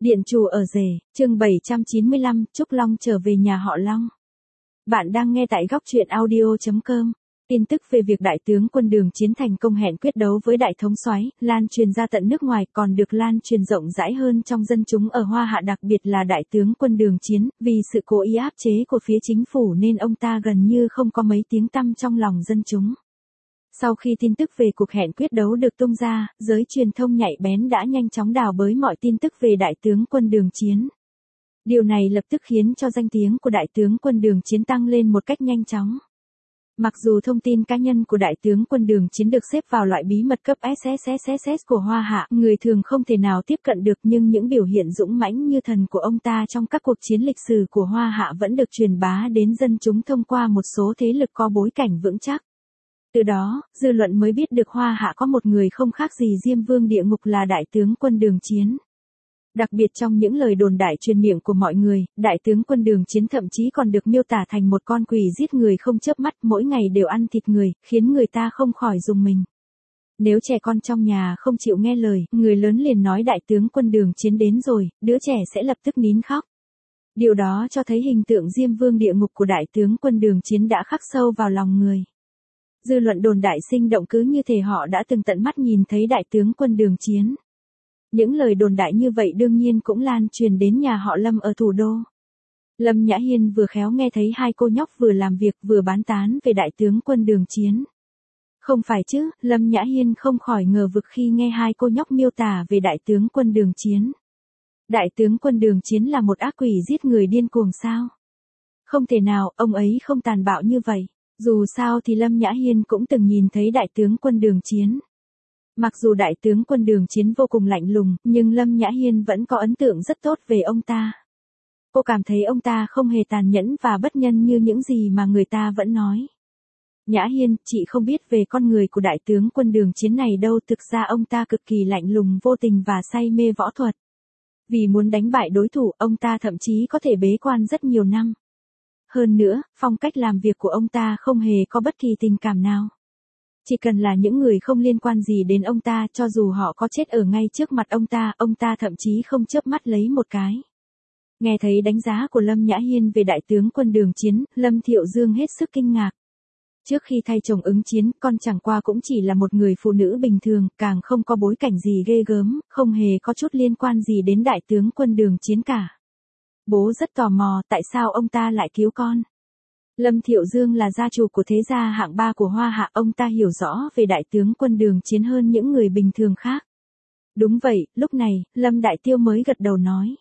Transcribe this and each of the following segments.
Điện Chủ ở rể, chương 795, Trúc Long trở về nhà họ Long. Bạn đang nghe tại góc truyện audio.com. Tin tức về việc Đại tướng Quân Đường Chiến thành công hẹn quyết đấu với Đại thống soái lan truyền ra tận nước ngoài, còn được lan truyền rộng rãi hơn trong dân chúng ở Hoa Hạ, đặc biệt là Đại tướng Quân Đường Chiến, vì sự cố ý áp chế của phía chính phủ nên ông ta gần như không có mấy tiếng tăm trong lòng dân chúng. Sau khi tin tức về cuộc hẹn quyết đấu được tung ra, giới truyền thông nhạy bén đã nhanh chóng đào bới mọi tin tức về Đại tướng Quân Đường Chiến. Điều này lập tức khiến cho danh tiếng của Đại tướng Quân Đường Chiến tăng lên một cách nhanh chóng. Mặc dù thông tin cá nhân của Đại tướng Quân Đường Chiến được xếp vào loại bí mật cấp SSSSS của Hoa Hạ, người thường không thể nào tiếp cận được, nhưng những biểu hiện dũng mãnh như thần của ông ta trong các cuộc chiến lịch sử của Hoa Hạ vẫn được truyền bá đến dân chúng thông qua một số thế lực có bối cảnh vững chắc. Từ đó, dư luận mới biết được Hoa Hạ có một người không khác gì Diêm Vương địa ngục là Đại tướng Quân Đường Chiến. Đặc biệt trong những lời đồn đại truyền miệng của mọi người, Đại tướng Quân Đường Chiến thậm chí còn được miêu tả thành một con quỷ giết người không chớp mắt, mỗi ngày đều ăn thịt người, khiến người ta không khỏi rùng mình. Nếu trẻ con trong nhà không chịu nghe lời, người lớn liền nói Đại tướng Quân Đường Chiến đến rồi, đứa trẻ sẽ lập tức nín khóc. Điều đó cho thấy hình tượng Diêm Vương địa ngục của Đại tướng Quân Đường Chiến đã khắc sâu vào lòng người. Dư luận đồn đại sinh động cứ như thể họ đã từng tận mắt nhìn thấy Đại tướng Quân Đường Chiến. Những lời đồn đại như vậy đương nhiên cũng lan truyền đến nhà họ Lâm ở thủ đô. Lâm Nhã Hiên vừa khéo nghe thấy hai cô nhóc vừa làm việc vừa bán tán về Đại tướng Quân Đường Chiến. Không phải chứ, Lâm Nhã Hiên không khỏi ngờ vực khi nghe hai cô nhóc miêu tả về Đại tướng Quân Đường Chiến. Đại tướng Quân Đường Chiến là một ác quỷ giết người điên cuồng sao? Không thể nào, ông ấy không tàn bạo như vậy. Dù sao thì Lâm Nhã Hiên cũng từng nhìn thấy Đại tướng Quân Đường Chiến. Mặc dù Đại tướng Quân Đường Chiến vô cùng lạnh lùng, nhưng Lâm Nhã Hiên vẫn có ấn tượng rất tốt về ông ta. Cô cảm thấy ông ta không hề tàn nhẫn và bất nhân như những gì mà người ta vẫn nói. Nhã Hiên, chị không biết về con người của Đại tướng Quân Đường Chiến này đâu, thực ra ông ta cực kỳ lạnh lùng, vô tình và say mê võ thuật. Vì muốn đánh bại đối thủ, ông ta thậm chí có thể bế quan rất nhiều năm. Hơn nữa, phong cách làm việc của ông ta không hề có bất kỳ tình cảm nào. Chỉ cần là những người không liên quan gì đến ông ta, cho dù họ có chết ở ngay trước mặt ông ta thậm chí không chớp mắt lấy một cái. Nghe thấy đánh giá của Lâm Nhã Hiên về Đại tướng Quân Đường Chiến, Lâm Thiệu Dương hết sức kinh ngạc. Trước khi thay chồng ứng chiến, con chẳng qua cũng chỉ là một người phụ nữ bình thường, càng không có bối cảnh gì ghê gớm, không hề có chút liên quan gì đến Đại tướng Quân Đường Chiến cả. Bố rất tò mò tại sao ông ta lại cứu con. Lâm Thiệu Dương là gia chủ của thế gia hạng 3 của Hoa Hạ, ông ta hiểu rõ về Đại tướng Quân Đường Chiến hơn những người bình thường khác. Đúng vậy, lúc này, Lâm Đại Tiêu mới gật đầu nói.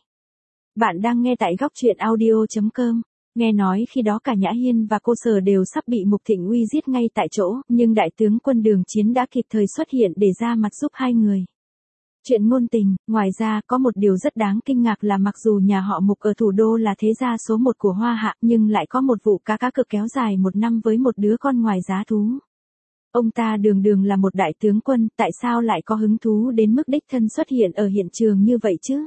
Bạn đang nghe tại góc truyện audio.com. Nghe nói khi đó cả Nhã Hiên và cô Sở đều sắp bị Mục Thịnh Uy giết ngay tại chỗ, nhưng Đại tướng Quân Đường Chiến đã kịp thời xuất hiện để ra mặt giúp hai người. Chuyện ngôn tình, ngoài ra có một điều rất đáng kinh ngạc là mặc dù nhà họ Mục ở thủ đô là thế gia số 1 của Hoa Hạ, nhưng lại có một vụ cá cược kéo dài 1 năm với một đứa con ngoài giá thú. Ông ta đường đường là một đại tướng quân, tại sao lại có hứng thú đến mức đích thân xuất hiện ở hiện trường như vậy chứ?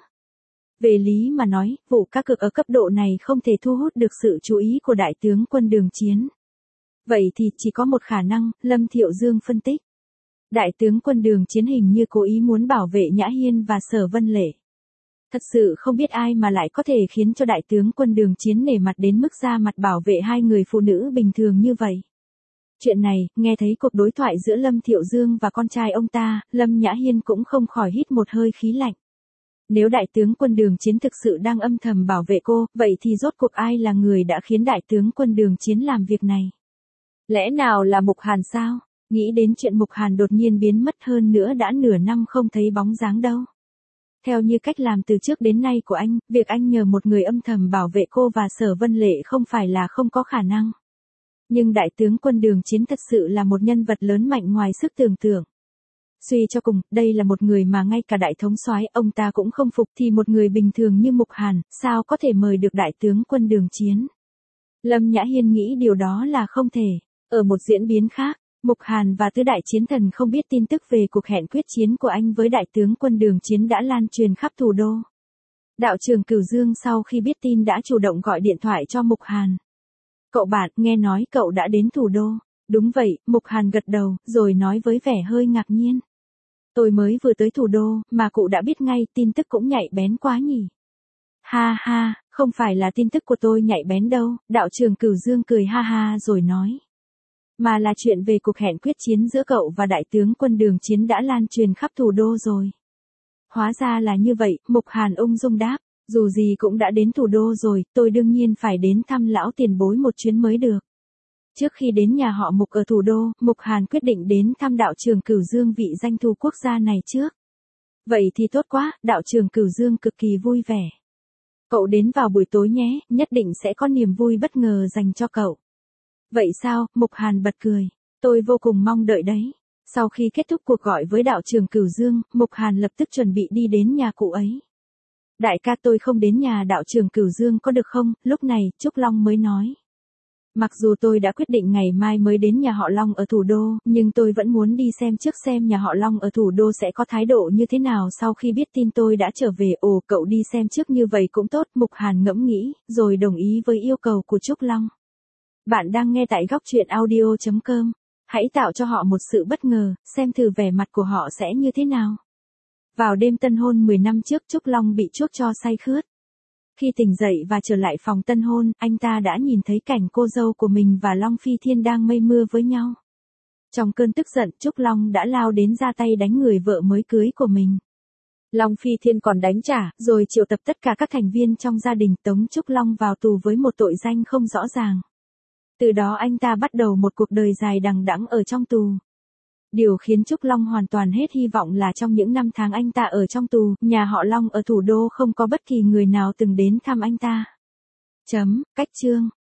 Về lý mà nói, vụ cá cược ở cấp độ này không thể thu hút được sự chú ý của Đại tướng Quân Đường Chiến. Vậy thì chỉ có một khả năng, Lâm Thiệu Dương phân tích. Đại tướng Quân Đường Chiến hình như cố ý muốn bảo vệ Nhã Hiên và Sở Vân Lệ. Thật sự không biết ai mà lại có thể khiến cho Đại tướng Quân Đường Chiến nể mặt đến mức ra mặt bảo vệ hai người phụ nữ bình thường như vậy. Chuyện này, nghe thấy cuộc đối thoại giữa Lâm Thiệu Dương và con trai ông ta, Lâm Nhã Hiên cũng không khỏi hít một hơi khí lạnh. Nếu Đại tướng Quân Đường Chiến thực sự đang âm thầm bảo vệ cô, vậy thì rốt cuộc ai là người đã khiến Đại tướng Quân Đường Chiến làm việc này? Lẽ nào là Mục Hàn sao? Nghĩ đến chuyện Mục Hàn đột nhiên biến mất, hơn nữa đã nửa năm không thấy bóng dáng đâu. Theo như cách làm từ trước đến nay của anh, việc anh nhờ một người âm thầm bảo vệ cô và Sở Vân Lệ không phải là không có khả năng. Nhưng Đại tướng Quân Đường Chiến thật sự là một nhân vật lớn mạnh ngoài sức tưởng tượng. Suy cho cùng, đây là một người mà ngay cả Đại thống soái ông ta cũng không phục, thì một người bình thường như Mục Hàn, sao có thể mời được Đại tướng Quân Đường Chiến? Lâm Nhã Hiên nghĩ điều đó là không thể. Ở một diễn biến khác, Mục Hàn và Tứ Đại Chiến Thần không biết tin tức về cuộc hẹn quyết chiến của anh với Đại tướng Quân Đường Chiến đã lan truyền khắp thủ đô. Đạo trưởng Cửu Dương sau khi biết tin đã chủ động gọi điện thoại cho Mục Hàn. Cậu bạn, nghe nói cậu đã đến thủ đô. Đúng vậy, Mục Hàn gật đầu, rồi nói với vẻ hơi ngạc nhiên. Tôi mới vừa tới thủ đô, mà cụ đã biết ngay, tin tức cũng nhạy bén quá nhỉ. Ha ha, không phải là tin tức của tôi nhạy bén đâu, đạo trưởng Cửu Dương cười ha ha rồi nói. Mà là chuyện về cuộc hẹn quyết chiến giữa cậu và đại tướng quân Đường Chiến đã lan truyền khắp thủ đô rồi. Hóa ra là như vậy, Mục Hàn ung dung đáp, dù gì cũng đã đến thủ đô rồi, tôi đương nhiên phải đến thăm lão tiền bối một chuyến mới được. Trước khi đến nhà họ Mục ở thủ đô, Mục Hàn quyết định đến thăm đạo trưởng Cửu Dương vị danh thù quốc gia này trước. Vậy thì tốt quá, đạo trưởng Cửu Dương cực kỳ vui vẻ. Cậu đến vào buổi tối nhé, nhất định sẽ có niềm vui bất ngờ dành cho cậu. Vậy sao, Mục Hàn bật cười. Tôi vô cùng mong đợi đấy. Sau khi kết thúc cuộc gọi với đạo trưởng Cửu Dương, Mục Hàn lập tức chuẩn bị đi đến nhà cụ ấy. Đại ca, tôi không đến nhà đạo trưởng Cửu Dương có được không? Lúc này, Trúc Long mới nói. Mặc dù tôi đã quyết định ngày mai mới đến nhà họ Long ở thủ đô, nhưng tôi vẫn muốn đi xem trước xem nhà họ Long ở thủ đô sẽ có thái độ như thế nào sau khi biết tin tôi đã trở về. Ồ, cậu đi xem trước như vậy cũng tốt, Mục Hàn ngẫm nghĩ, rồi đồng ý với yêu cầu của Trúc Long. Bạn đang nghe tại góc truyện audio.com. Hãy tạo cho họ một sự bất ngờ, xem thử vẻ mặt của họ sẽ như thế nào. Vào đêm tân hôn 10 năm trước, Trúc Long bị chuốc cho say khướt. Khi tỉnh dậy và trở lại phòng tân hôn, anh ta đã nhìn thấy cảnh cô dâu của mình và Long Phi Thiên đang mây mưa với nhau. Trong cơn tức giận, Trúc Long đã lao đến ra tay đánh người vợ mới cưới của mình. Long Phi Thiên còn đánh trả, rồi triệu tập tất cả các thành viên trong gia đình tống Trúc Long vào tù với một tội danh không rõ ràng. Từ đó anh ta bắt đầu một cuộc đời dài đằng đẵng ở trong tù. Điều khiến Trúc Long hoàn toàn hết hy vọng là trong những năm tháng anh ta ở trong tù, nhà họ Long ở thủ đô không có bất kỳ người nào từng đến thăm anh ta. Cách chương